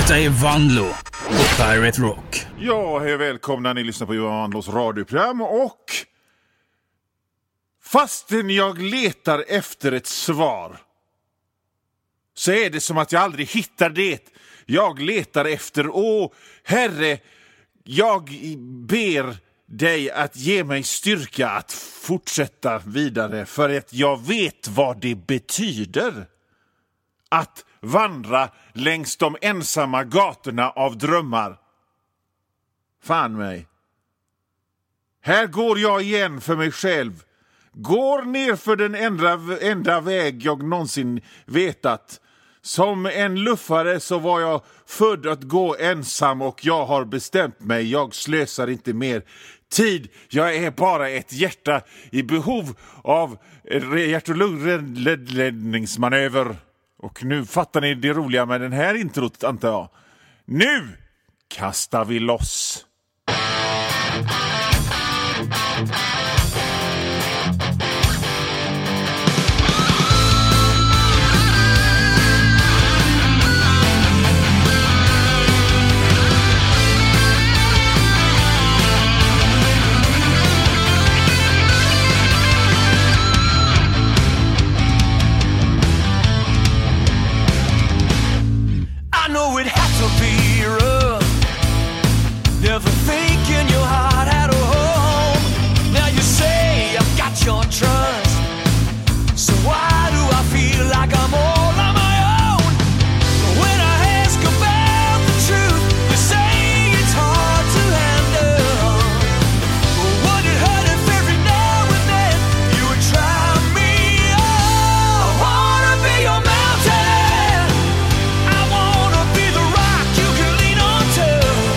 Detta är Vanlo på Pirate Rock. Ja, hej välkomna. Ni lyssnar på Johan Vanlos radioprogram och fastän jag letar efter ett svar så är det som att jag aldrig hittar det jag letar efter. Åh, Herre, jag ber dig att ge mig styrka att fortsätta vidare, för att jag vet vad det betyder att vandra längs de ensamma gatorna av drömmar. Fan mig. Här går jag igen för mig själv. Går ner för den enda väg jag någonsin vetat. Som en luffare så var jag född att gå ensam, och jag har bestämt mig. Jag slösar inte mer tid. Jag är bara ett hjärta i behov av hjärt- och lungräddningsmanöver. Och nu fattar ni det roliga med den här introt, antar jag. Nu kastar vi loss. Never thinking your heart had a home. Now you say I've got your trust. So why do I feel like I'm all on my own? When I ask about the truth, you say it's hard to handle. Would it hurt if every now and then you would try me? Oh, I wanna be your mountain. I wanna be the rock you can lean on to.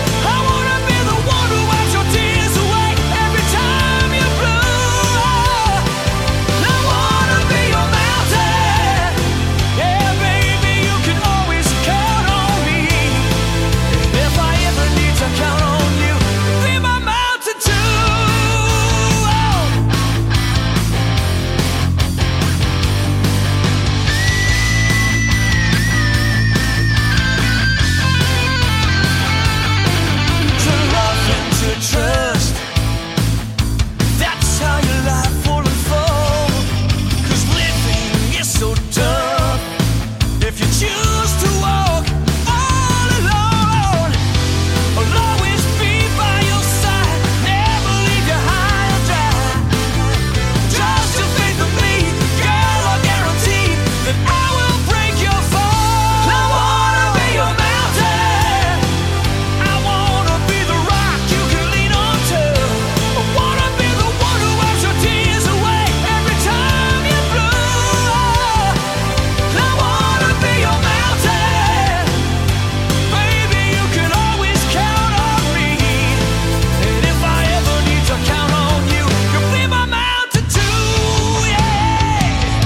Trust, that's how your life will unfold. 'Cause living is so tough if you choose to walk all alone. I'll always be by your side, never leave you high and dry. Trust your faith with me, girl, I guarantee that I will break your fall. I wanna be your mountain. I wanna be the rock you can lean on to. I wanna be the one who wipes your tears away every time you blue. I wanna be your mountain. Baby, you can always count on me. And if I ever need to count on you, you'll be my mountain too, yeah.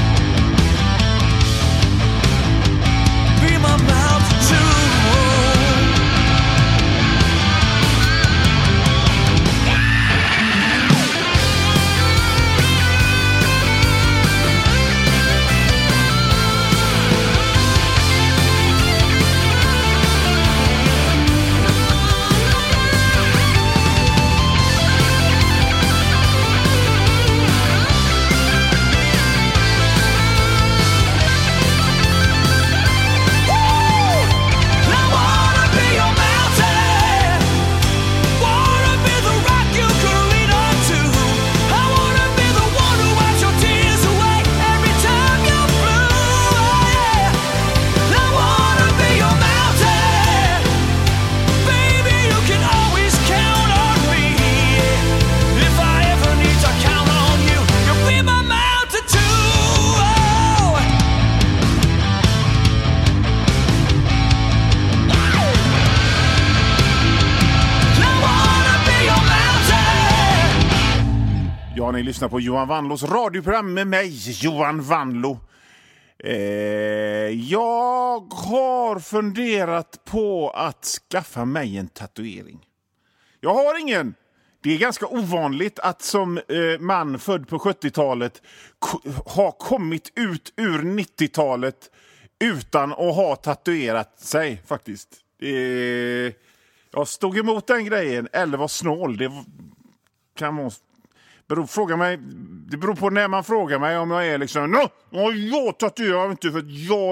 Be my mountain too. I wanna be your mountain. Wanna be the rock you can lean on to. I wanna be the one who wipes your tears away every time you're blue. I wanna be your mountain. Baby, you can always count on me. If I ever need to count on you, you'll be my mountain too. I wanna be your mountain. Ja, ni lyssnar på Johan Vanlos radioprogram med mig, Johan Vanlo. Jag har funderat på att skaffa mig en tatuering. Jag har ingen. Det är ganska ovanligt att som man född på 70-talet ha kommit ut ur 90-talet utan att ha tatuerat sig faktiskt. Jag stod emot den grejen, eller var snål. Det kan man... Det beror på när man frågar mig om jag är liksom... Jag tatuerar inte för att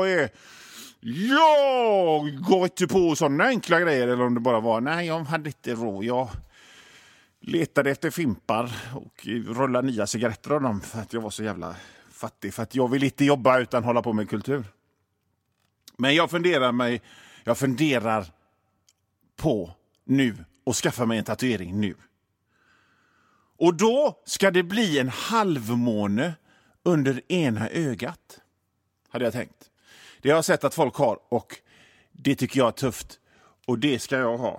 jag går inte på sådana enkla grejer. Eller om det bara var, nej, jag hade inte råd. Jag letade efter fimpar och rullade nya cigaretter av dem för att jag var så jävla fattig. För att jag vill inte jobba utan hålla på med kultur. Men jag funderar på nu och skaffa mig en tatuering nu. Och då ska det bli en halvmåne under ena ögat. Hade jag tänkt. Det har jag sett att folk har och det tycker jag är tufft. Och det ska jag ha.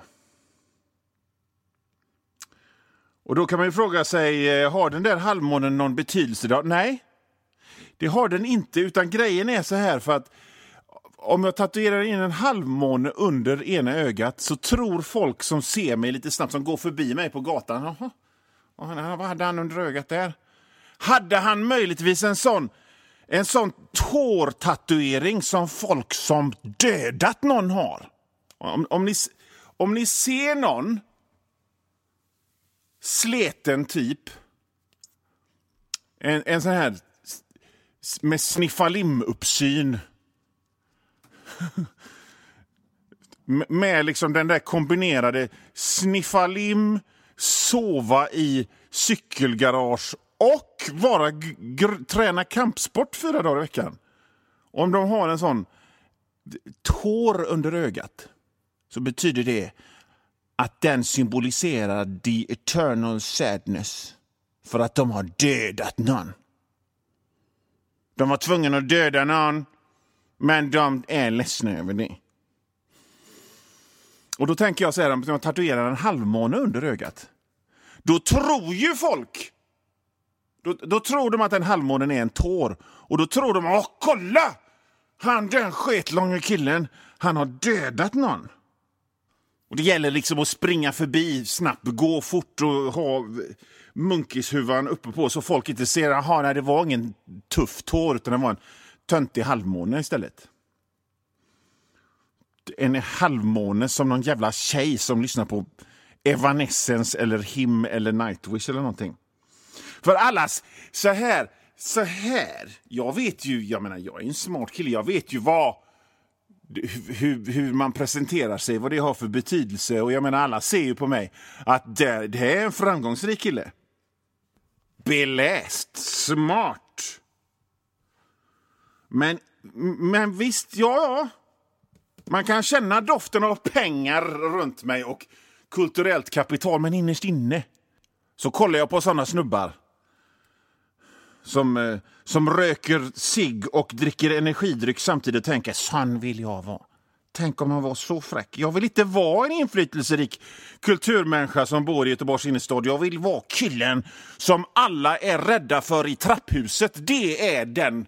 Och då kan man ju fråga sig, har den där halvmånen någon betydelse då? Nej, det har den inte. Utan grejen är så här, för att om jag tatuerar in en halvmåne under ena ögat så tror folk som ser mig lite snabbt, som går förbi mig på gatan. Vad hade han under ögat där? Hade han möjligtvis en sån tårtatuering som folk som dödat någon har? Om ni ser någon sleten typ, en sån här med sniffalim-uppsyn med liksom den där kombinerade sniffalim, sova i cykelgarage och träna kampsport 4 dagar i veckan. Om de har en sån tår under ögat så betyder det att den symboliserar the eternal sadness för att de har dödat någon. De var tvungna att döda någon, men de är ledsna över det. Och då tänker jag så här, om jag tatuerar en halvmåne under ögat, då tror ju folk, då tror de att en halvmånen är en tår. Och då tror de, kolla! Den sketlånga killen, han har dödat någon. Och det gäller liksom att springa förbi snabbt, gå fort och ha munkishuvan uppe på så folk inte ser, nej, det var ingen tuff tår utan det var en töntig halvmåne istället. En halvmåne som någon jävla tjej som lyssnar på Evanescence eller Him eller Nightwish eller någonting. För allas, så här, jag vet ju, jag menar, jag är en smart kille, jag vet ju hur man presenterar sig, vad det har för betydelse, och jag menar, alla ser ju på mig att det är en framgångsrik kille. Beläst, smart. Men visst, ja. Man kan känna doften av pengar runt mig och kulturellt kapital, men innerst inne så kollar jag på sådana snubbar som röker cigg och dricker energidryck samtidigt och tänker, sån vill jag vara. Tänk om man var så fräck. Jag vill inte vara en inflytelserik kulturmänniska som bor i Göteborgs innerstad. Jag vill vara killen som alla är rädda för i trapphuset. Det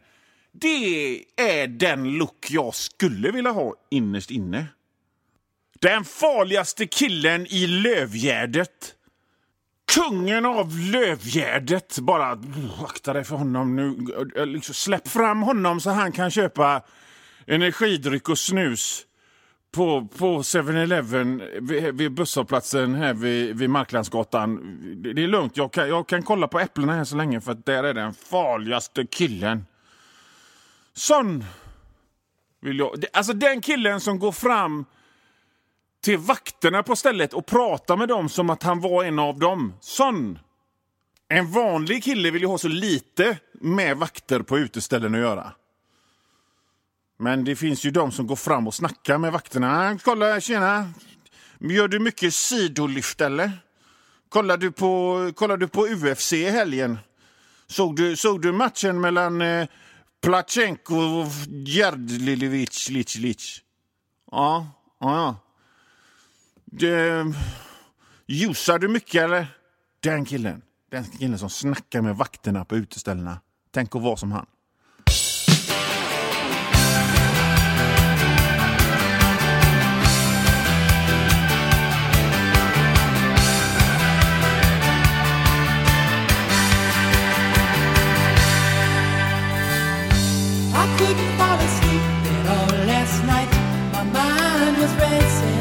är den look jag skulle vilja ha innerst inne. Den farligaste killen i Lövgärdet. Kungen av Lövgärdet. Bara akta dig för honom nu. Liksom, släpp fram honom så han kan köpa energidryck och snus på 7-Eleven vid busshållplatsen här vid Marklandsgatan. Det är lugnt. Jag kan kolla på äpplena här så länge, för att där är den farligaste killen. Sån vill jag. Alltså den killen som går fram till vakterna på stället och pratar med dem som att han var en av dem. Sån. En vanlig kille vill ju ha så lite med vakter på uteställen att göra. Men det finns ju de som går fram och snackar med vakterna. Kolla, tjena. Gör du mycket sidolyft eller? Kollar du på UFC i helgen? Såg du matchen mellan Plachenko och Gerdlilic? Ja. Ljusar du mycket eller? Den killen som snackar med vakterna på uteställena. Tänk att vara som han. I couldn't fall asleep at all last night. My mind was racing.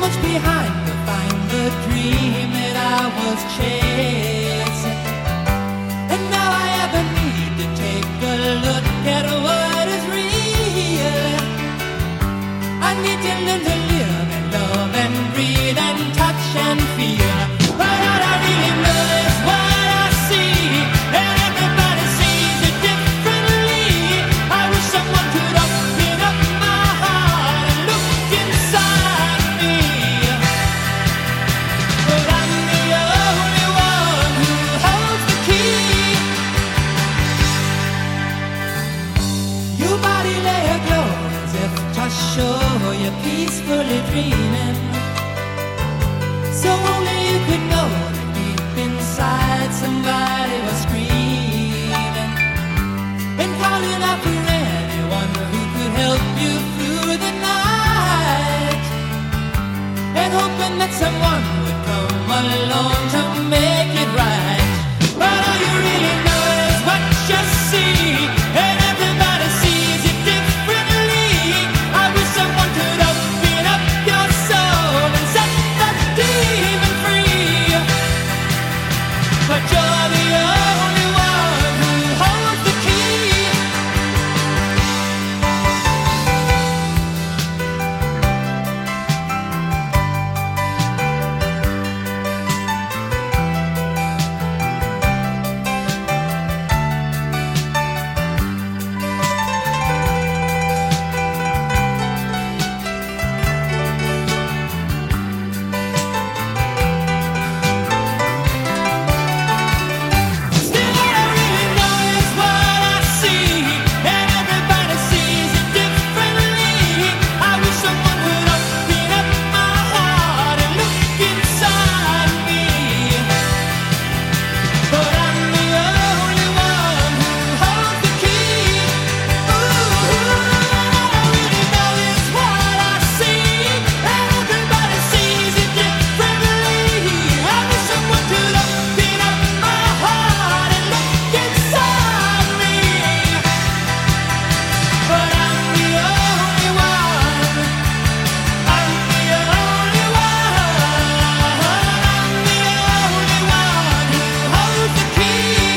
much behind to find the dream that I was chasing. And now I have a need to take a look at what is real. I need to learn to live and love and breathe and touch and feel. But all I really know is what I see, and everybody sees it differently. I wish someone could open up my heart and look inside me. But I'm the only one who holds the key. Your body lay aglow as if to show you're peacefully dreaming. So only you could know that deep inside somebody was screaming and calling out for anyone who could help you through the night, and hoping that someone would come along to make it right. But all you really know is what you see, and everybody sees it differently. I wish someone could open up your soul and set the demon free. But you're the only one who holds the key. Still all I really know is what I see, and everybody sees it differently. I wish someone would open up my heart and look inside me. But I'm the only one who holds the key. Ooh, all I really know is what I see, and everybody sees it differently. I wish someone could open up my heart and look inside me. But I'm the only one. I'm the only one. I'm the only one who holds the key.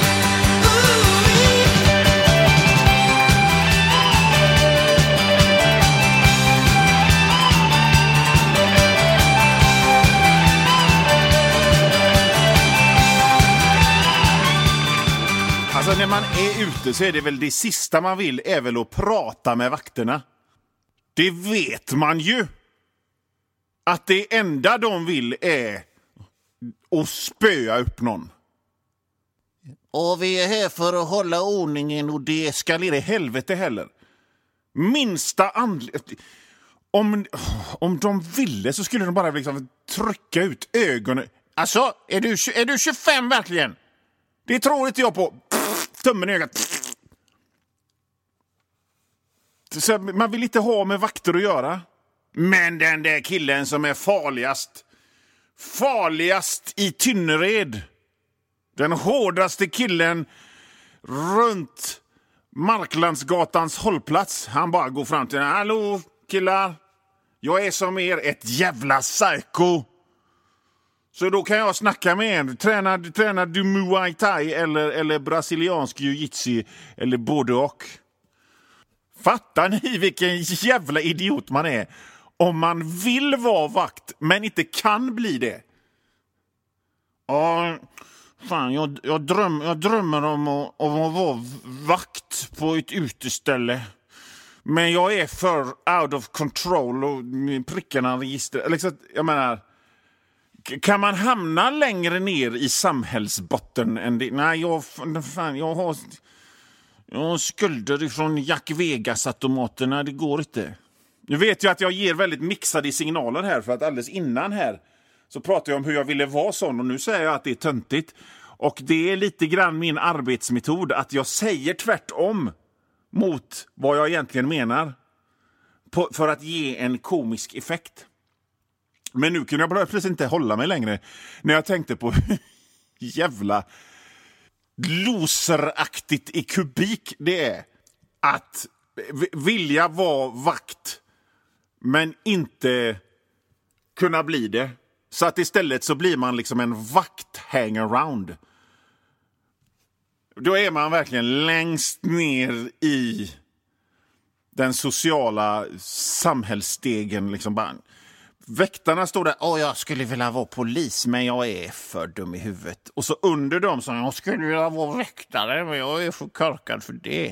Alltså när man är ute så är det väl det sista man vill är väl att prata med vakterna. Det vet man ju. Att det enda de vill är att spöa upp någon. Och vi är här för att hålla ordningen och det ska ner i helvete heller. Minsta om de ville så skulle de bara liksom trycka ut ögonen. Alltså, är du 25 verkligen? Det tror inte jag på. Tummen i ögat. Så man vill inte ha med vakter att göra. Men den där killen som är farligast i Tynnered. Den hårdaste killen runt Marklandsgatans hållplats. Han bara går fram till den. Hallå killar, jag är som er ett jävla psycho. Så då kan jag snacka med en. Tränar du Muay Thai eller brasiliansk jiu-jitsu eller både och? Fattar ni vilken jävla idiot man är? Om man vill vara vakt men inte kan bli det. Ja, fan, jag drömmer om att vara vakt på ett uteställe. Men jag är för out of control och prickarna registrerar. Liksom, jag menar, kan man hamna längre ner i samhällsbotten än det? Nej, jag har skulder från Jack Vegas-automaterna. Det går inte. Nu vet jag att jag ger väldigt mixade signaler här. För att alldeles innan här så pratade jag om hur jag ville vara sån. Och nu säger jag att det är töntigt. Och det är lite grann min arbetsmetod. Att jag säger tvärtom mot vad jag egentligen menar. För att ge en komisk effekt. Men nu kunde jag plötsligt inte hålla mig längre. När jag tänkte på jävla loseraktigt i kubik det är. Att vilja vara vakt men inte kunna bli det. Så att istället så blir man liksom en vakt-hangaround. Då är man verkligen längst ner i den sociala samhällsstegen. Liksom bara. Väktarna står där, jag skulle vilja vara polis men jag är för dum i huvudet. Och så under dem så jag skulle vilja vara väktare men jag är för korkad för det.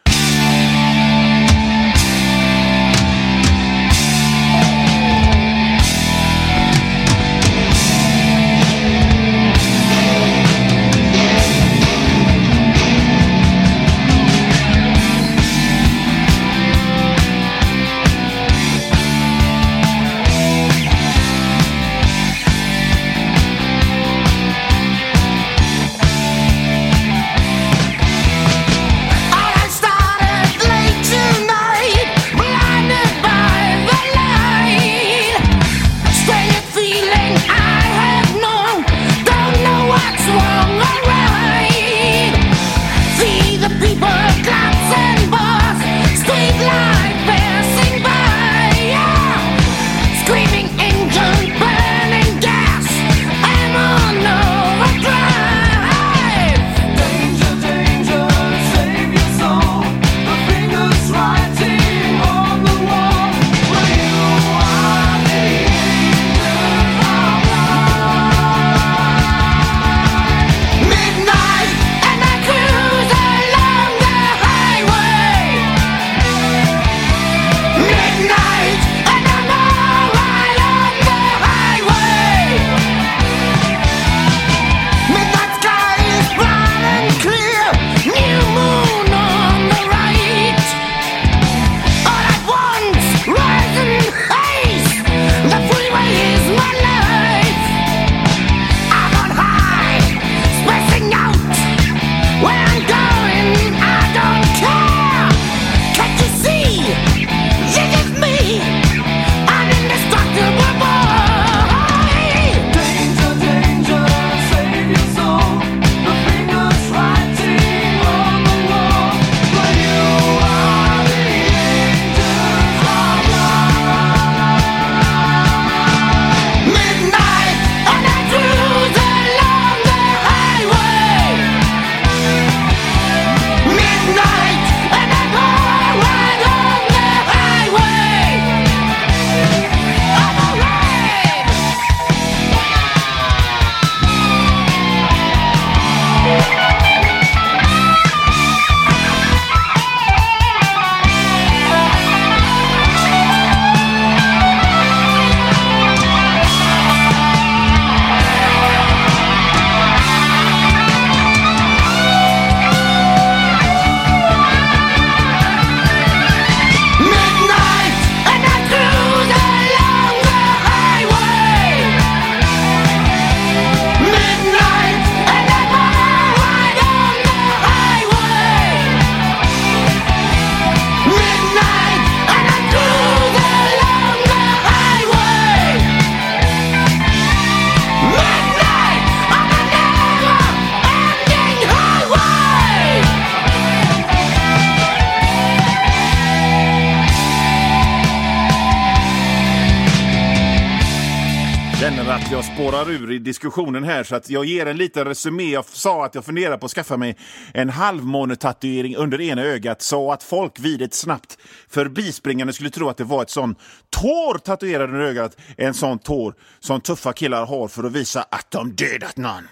Att jag spårar ur i diskussionen här så att jag ger en liten resumé. Jag sa att jag funderar på att skaffa mig en halvmånetatuering under ena ögat så att folk vid ett snabbt förbispringande skulle tro att det var ett sån tår tatuerad under ögat. En sån tår som tuffa killar har för att visa att de dödat någon.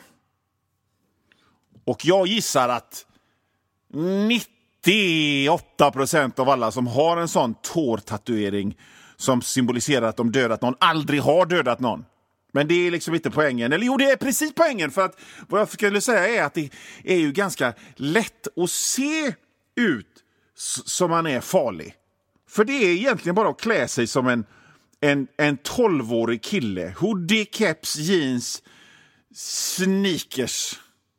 Och jag gissar att 98% av alla som har en sån tårtatuering som symboliserar att de dödat någon aldrig har dödat någon. Men det är liksom inte poängen. Eller jo, det är precis poängen. För att vad jag skulle säga är att det är ju ganska lätt att se ut som man är farlig. För det är egentligen bara att klä sig som en 12-årig kille. Hoodie, caps, jeans, sneakers.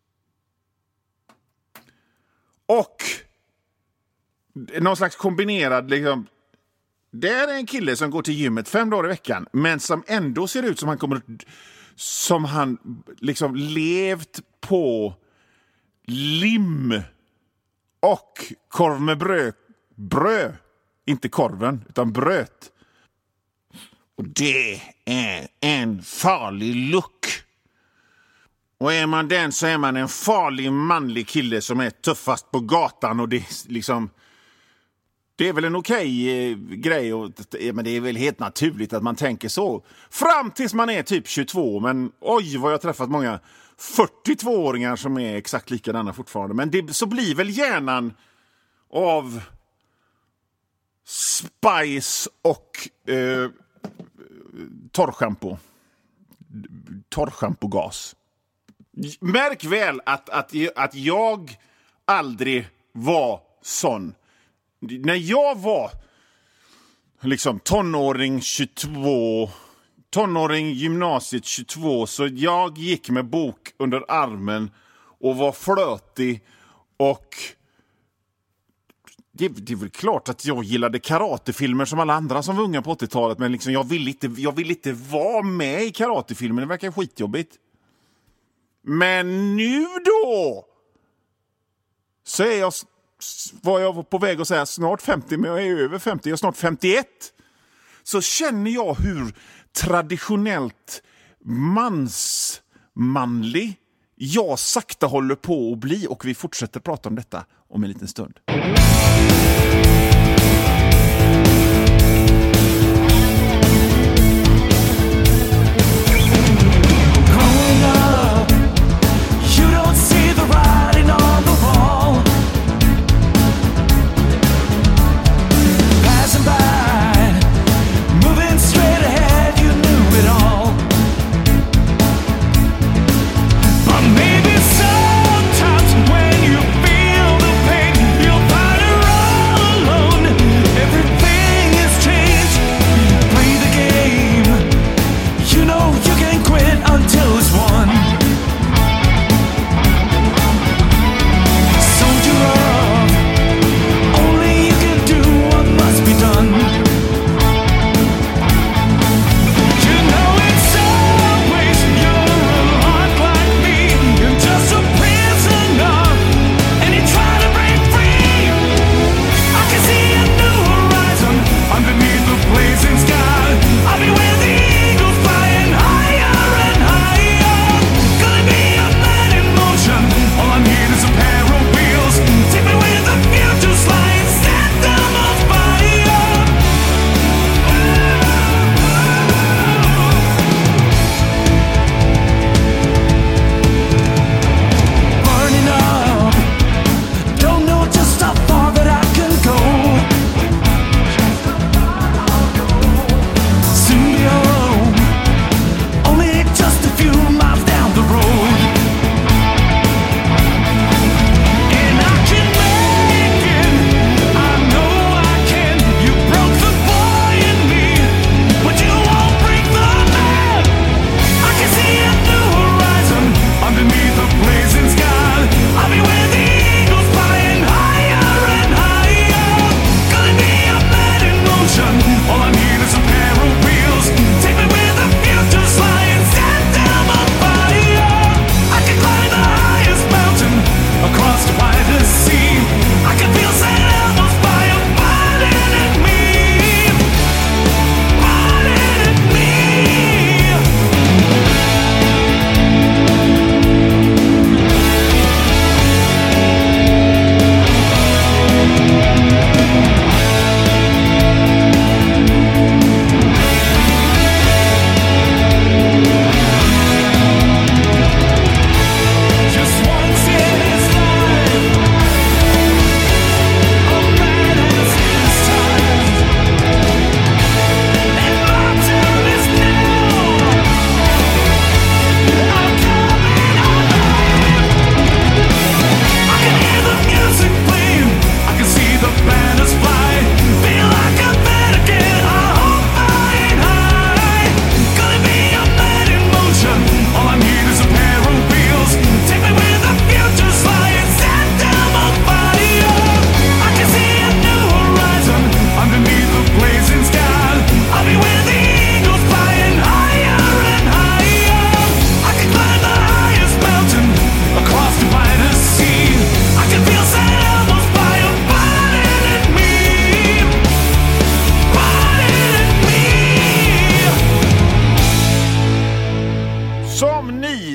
Och någon slags kombinerad liksom. Det är en kille som går till gymmet 5 dagar i veckan. Men som ändå ser ut som han liksom levt på lim och korv med bröd. Inte korven, utan bröd. Och det är en farlig look. Och är man den så är man en farlig manlig kille som är tuffast på gatan. Och det är liksom... Det är väl en okej grej, men det är väl helt naturligt att man tänker så. Fram tills man är typ 22, men oj vad jag har träffat många 42-åringar som är exakt likadana fortfarande. Men så blir väl hjärnan av spice och torrschampogas. Märk väl att jag aldrig var sån. När jag var liksom tonåring gymnasiet 22, så jag gick med bok under armen och var flötig, och det är väl klart att jag gillade karatefilmer som alla andra som var unga på 80-talet, men liksom jag vill inte vara med i karatefilmer, det verkar skitjobbigt. Men nu då så var jag på väg att säga snart 50, men jag är över 50, jag är snart 51. Så känner jag hur traditionellt manlig jag sakta håller på att bli, och vi fortsätter prata om detta om en liten stund. Maybe sometimes when you feel the pain, you'll find a road.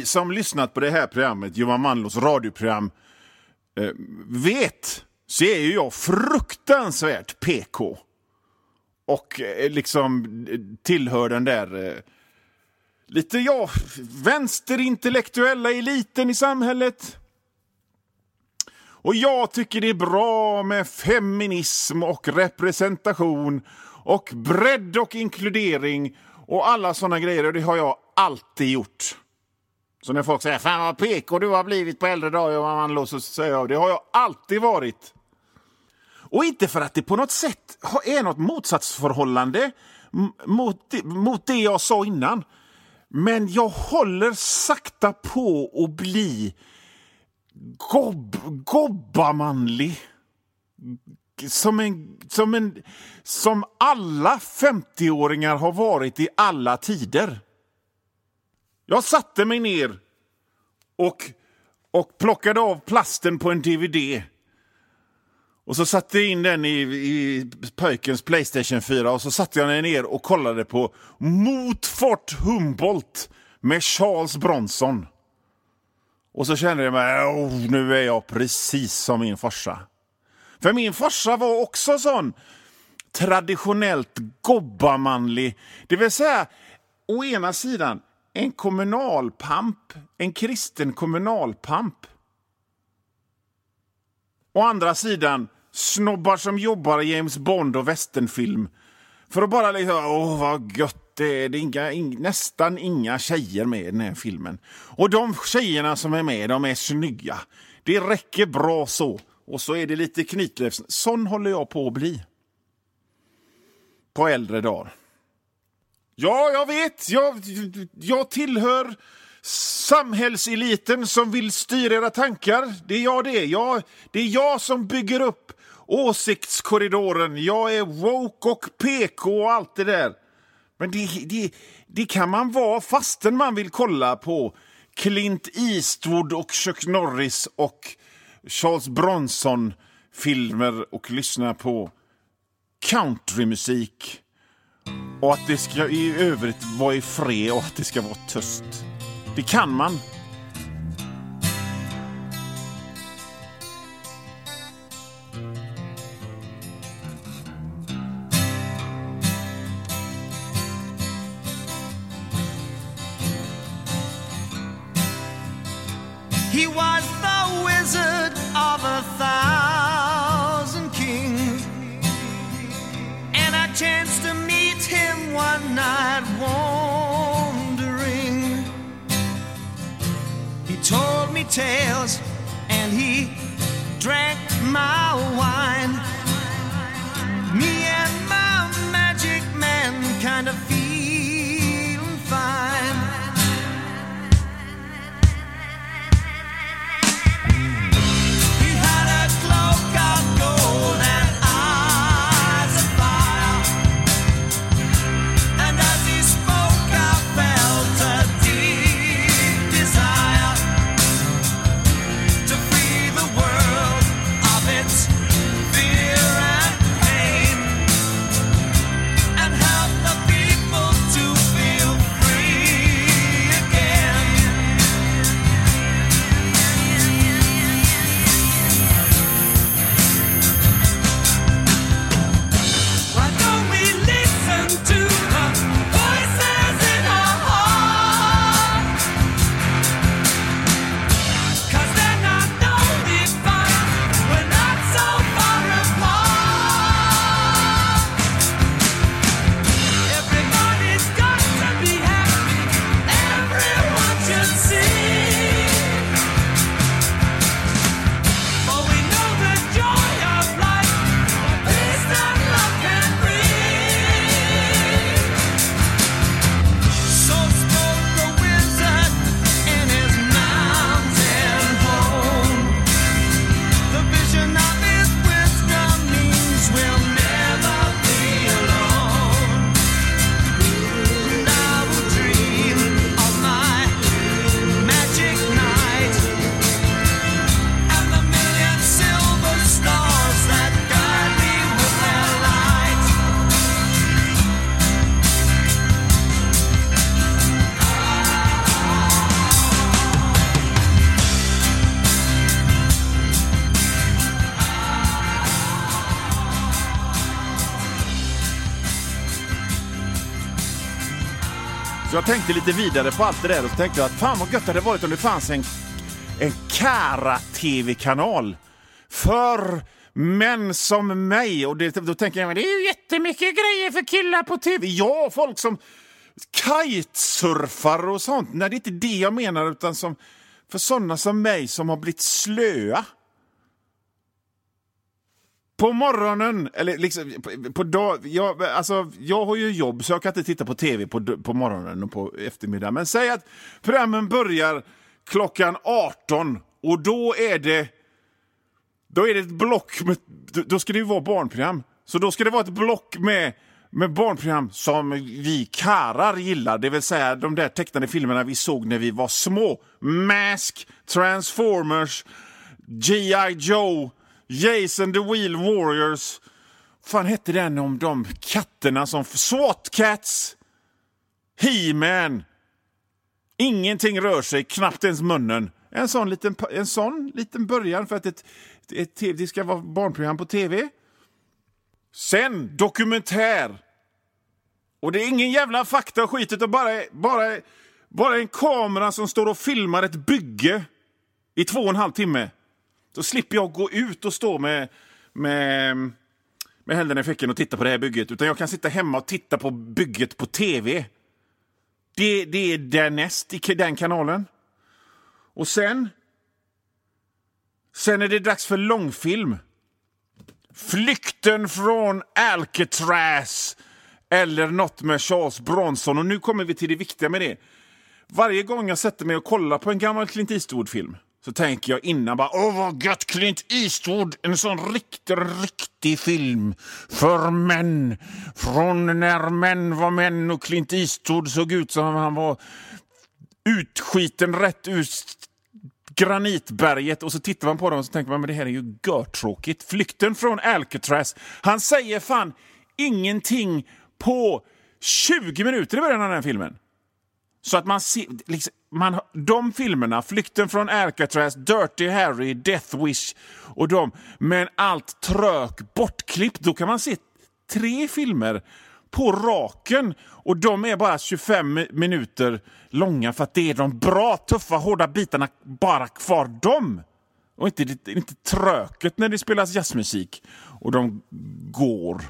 som lyssnat på det här programmet, Johan Manlås radioprogram, vet, så är ju jag fruktansvärt PK. Och liksom tillhör den där lite vänsterintellektuella eliten i samhället. Och jag tycker det är bra med feminism och representation och bredd och inkludering och alla såna grejer, och det har jag alltid gjort. Så när folk säger, fan vad PK du har blivit på äldre dagar, så säger jag, det har jag alltid varit. Och inte för att det på något sätt är något motsatsförhållande mot det jag sa innan. Men jag håller sakta på att bli gobbamanlig. Som alla 50-åringar har varit i alla tider. Jag satte mig ner och plockade av plasten på en DVD. Och så satte jag in den i pojkens PlayStation 4 och så satte jag mig ner och kollade på Mot Fort Humboldt med Charles Bronson. Och så kände jag mig, nu är jag precis som min farsa. För min farsa var också sån traditionellt gobbamanlig. Det vill säga, å ena sidan en kommunalpamp, en kristen kommunalpamp. Å andra sidan snobbar som jobbar i James Bond och westernfilm. För att bara liksom, vad gött det är. Nästan inga tjejer med i den här filmen. Och de tjejerna som är med, de är snygga. Det räcker bra så. Och så är det lite knytlövs. Sån håller jag på att bli. På äldre dagar. Ja, jag vet. Jag tillhör samhällseliten som vill styra era tankar. Det är jag det. Det är jag som bygger upp åsiktskorridoren. Jag är woke och PK och allt det där. Men det kan man vara fastän man vill kolla på Clint Eastwood och Chuck Norris och Charles Bronson-filmer och lyssna på countrymusik. Och att det ska i övrigt vara i fred och att det ska vara tyst. Det kan man. He was the wizard of 1,000 kings, and I chanced to meet him one night wandering. He told me tales and he drank my wine. Me and my magic man kind of feeling fine. Så jag tänkte lite vidare på allt det där och så tänkte jag att fan vad gött det hade varit om det fanns en Kara-tv-kanal för män som mig. Och då tänker jag, men det är ju jättemycket grejer för killar på tv. Ja, folk som kitesurfar och sånt. Nej, det är inte det jag menar, utan som för sådana som mig som har blivit slöa. På morgonen, eller liksom på dag, jag har ju jobb så jag kan inte titta på tv på morgonen och på eftermiddagen. Men säg att programmen börjar klockan 18 och då är det ett block med, då ska det ju vara barnprogram. Så då ska det vara ett block med barnprogram som vi karar gillar. Det vill säga de där tecknade filmerna vi såg när vi var små. Mask, Transformers, G.I. Joe, Jason the Wheel Warriors. Fan hette den om de katterna som SWAT Cats, He-Man. Ingenting rör sig, knappt ens munnen. En sån liten början för att det ska vara barnprogram på tv. Sen dokumentär. Och det är ingen jävla fakta och skit utan bara en kamera som står och filmar ett bygge i 2,5 timme. Då slipper jag gå ut och stå med händerna i fickan och titta på det här bygget. Utan jag kan sitta hemma och titta på bygget på tv. Det är därnäst i den kanalen. Och sen är det dags för långfilm. Flykten från Alcatraz. Eller något med Charles Bronson. Och nu kommer vi till det viktiga med det. Varje gång jag sätter mig och kollar på en gammal Clint Eastwood-film så tänker jag innan bara, vad gött Clint Eastwood, en sån riktig film för män. Från när män var män och Clint Eastwood såg ut som han var utskiten rätt ur granitberget. Och så tittar man på dem och så tänker man, men det här är ju görtråkigt. Flykten från Alcatraz. Han säger fan ingenting på 20 minuter i början av den här filmen. Så att man ser, liksom, de filmerna, Flykten från Alcatraz, Dirty Harry, Death Wish och men allt trök bortklippt, då kan man se 3 filmer på raken och de är bara 25 minuter långa för att det är de bra, tuffa, hårda bitarna bara kvar dem. Och inte tröket när det spelas jazzmusik och de går.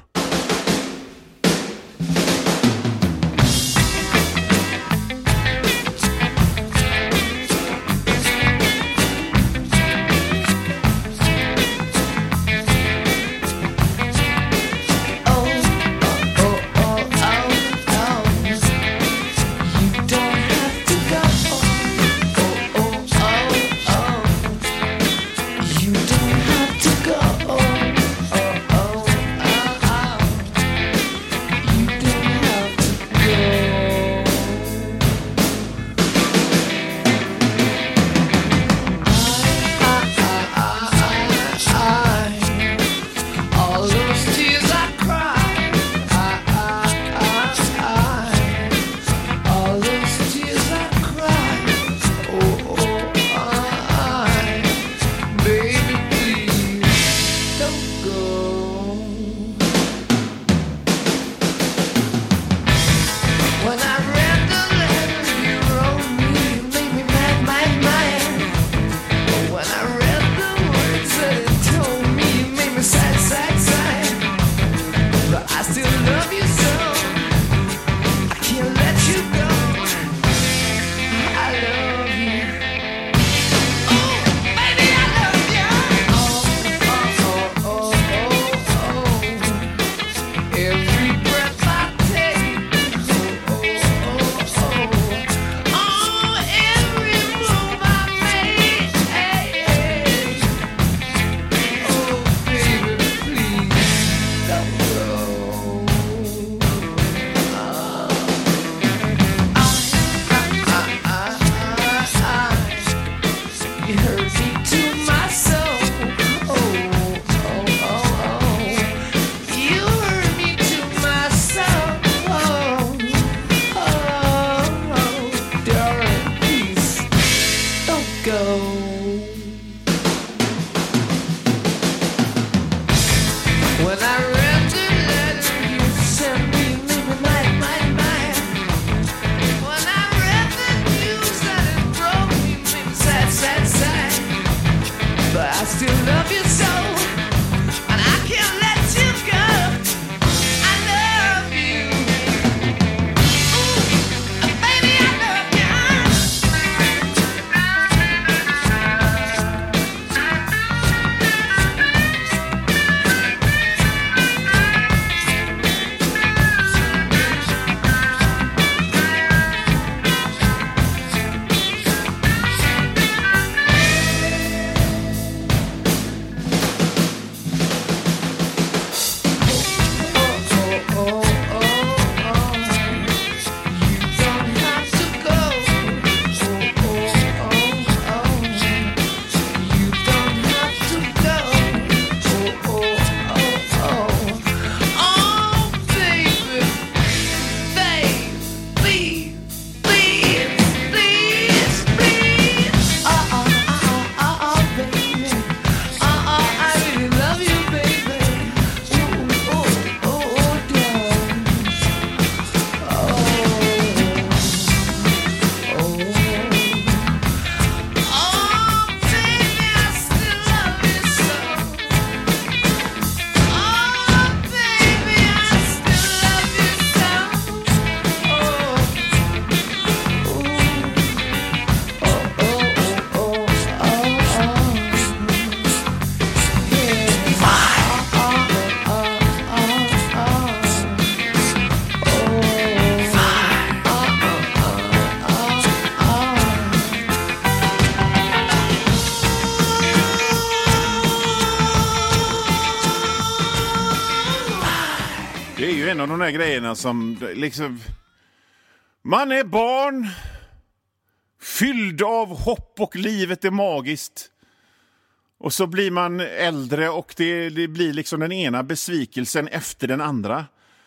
en av de där grejerna som liksom... Man är barn, fylld av hopp och livet är magiskt. Och så blir man äldre och det blir liksom den ena besvikelsen efter den andra.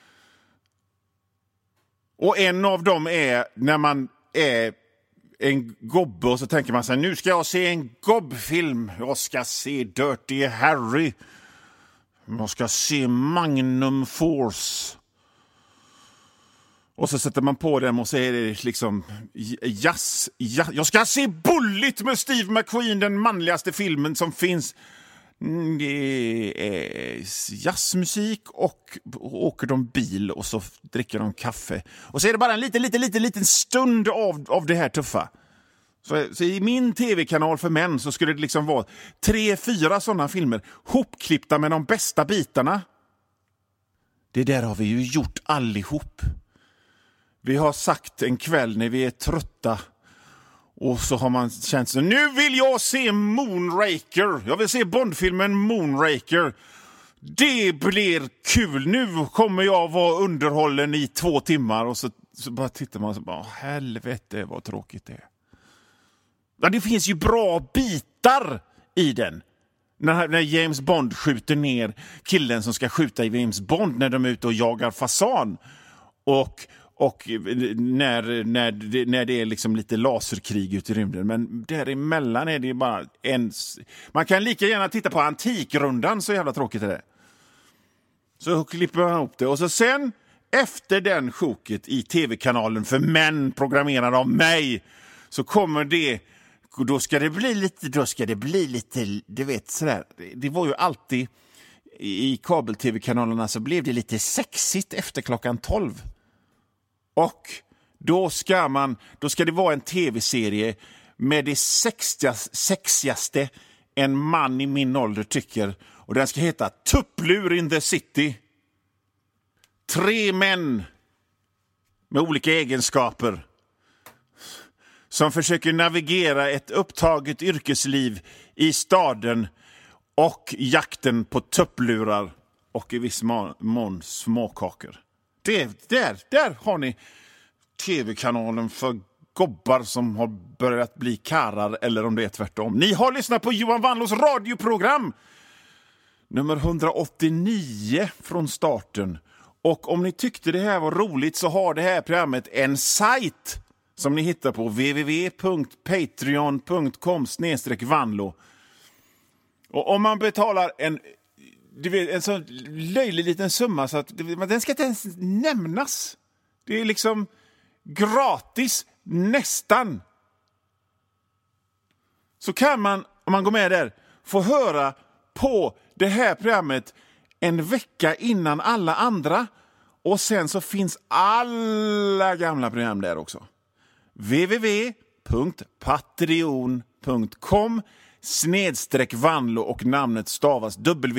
Och en av dem är när man är en gobbe och så tänker man sig, nu ska jag se en gobbfilm. Jag ska se Dirty Harry. Jag ska se Magnum Force. Och så sätter man på den och så är det liksom jazz. Jag ska se Bullitt med Steve McQueen, den manligaste filmen som finns. Det är jazzmusik och åker de bil och så dricker de kaffe. Och så är det bara en liten stund av det här tuffa. Så i min tv-kanal för män så skulle det liksom vara 3-4 sådana filmer hopklippta med de bästa bitarna. Det där har vi ju gjort allihop. Vi har sagt en kväll när vi är trötta och så har man känt så, nu vill jag se Moonraker. Jag vill se Bondfilmen Moonraker. Det blir kul. Nu kommer jag vara underhållen i 2 timmar. Och så bara tittar man och så bara, helvete vad tråkigt det är. Ja, det finns ju bra bitar i den. När James Bond skjuter ner killen som ska skjuta i James Bond när de är ute och jagar fasan. Och när det är liksom lite laserkrig ute i rymden. Men däremellan är det bara man kan lika gärna titta på Antikrundan, så jävla tråkigt är det. Så klipper man ihop det. Och så sen, efter den sjoket i tv-kanalen för män programmerad av mig, så kommer det... Då ska det bli lite, du vet sådär. Det var ju alltid i kabel-tv-kanalerna så blev det lite sexigt efter klockan 12. Och då ska det vara en tv-serie med det sexigaste en man i min ålder tycker. Och den ska heta Tupplur in the City. 3 män med olika egenskaper som försöker navigera ett upptaget yrkesliv i staden och jakten på tupplurar och i viss mån småkakor. Där har ni tv-kanalen för gobbar som har börjat bli karar, eller om det är tvärtom. Ni har lyssnat på Johan Wanlås radioprogram nummer 189 från starten. Och om ni tyckte det här var roligt så har det här programmet en sajt som ni hittar på www.patreon.com/Vanlo. Och om man betalar en sån löjlig liten summa så att den ska inte ens nämnas. Det är liksom gratis, nästan. Så kan man, om man går med där, få höra på det här programmet en vecka innan alla andra. Och sen så finns alla gamla program där också. www.patreon.com/Vanlo och namnet stavas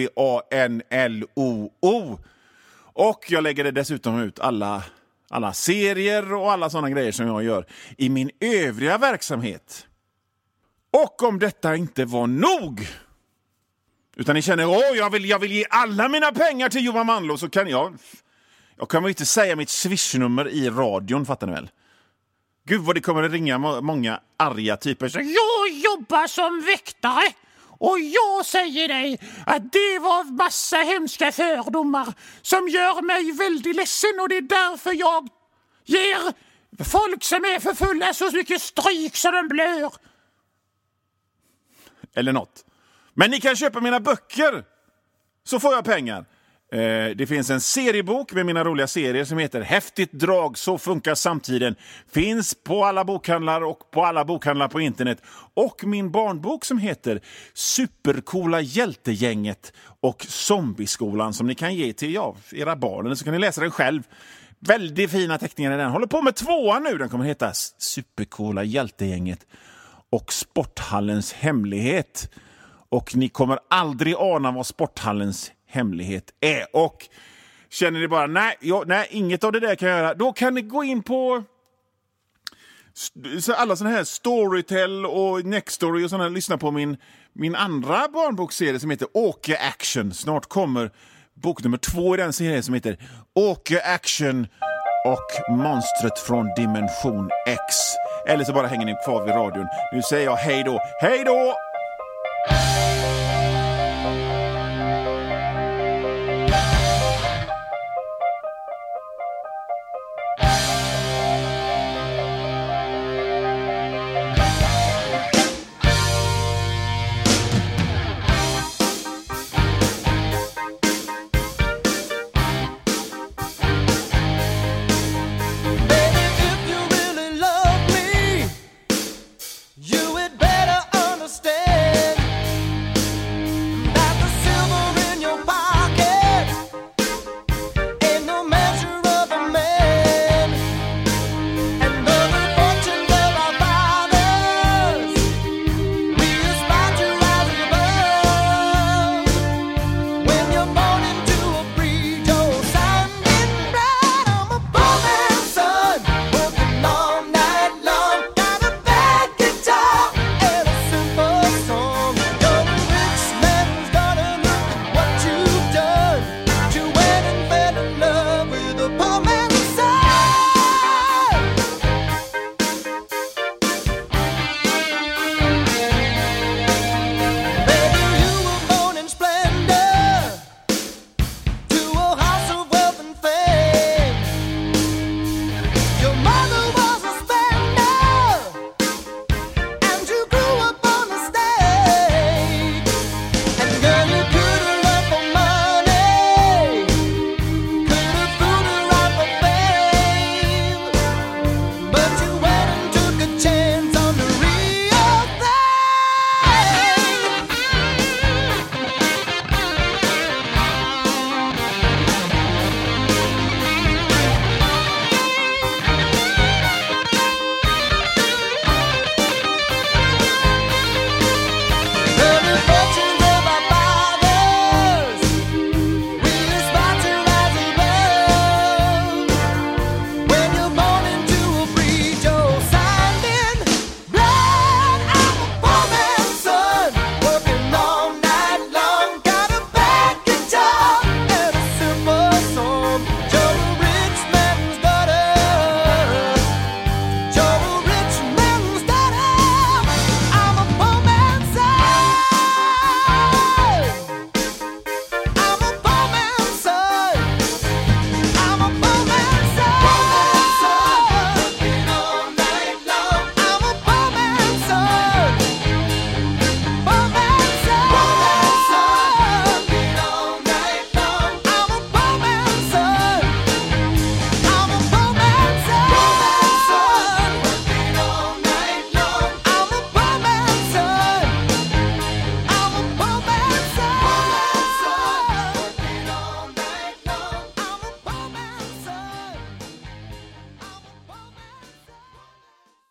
WANLOO. Och jag lägger det dessutom ut alla serier och alla sådana grejer som jag gör i min övriga verksamhet. Och om detta inte var nog, utan ni känner, jag vill ge alla mina pengar till Johan Wanlå, så kan jag kan väl inte säga mitt swishnummer i radion, fattar ni väl? Gud vad det kommer att ringa många arga typer. Jag jobbar som väktare och jag säger dig att det var massa hemska fördomar som gör mig väldigt ledsen, och det är därför jag ger folk som är för fulla så mycket stryk så de blör. Eller något. Men ni kan köpa mina böcker så får jag pengar. Det finns en seriebok med mina roliga serier som heter Häftigt drag, så funkar samtiden. Finns på alla bokhandlar och på alla bokhandlar på internet. Och min barnbok som heter Supercoola hjältegänget och Zombieskolan, som ni kan ge till era barn, eller så kan ni läsa den själv. Väldigt fina teckningar i den. Håller på med 2:an nu. Den kommer heta Supercoola hjältegänget och Sporthallens hemlighet. Och ni kommer aldrig ana vad Sporthallens hemlighet är. Och känner ni bara, nej, inget av det där kan jag göra, då kan ni gå in på alla såna här Storytel och Nextory och såna här, lyssna på min andra barnbokserie som heter Åke Action. Snart kommer bok nummer 2 i den serien som heter Åke Action och Monstret från Dimension X. Eller så bara hänger ni kvar vid radion. Nu säger jag hej då. Hej då!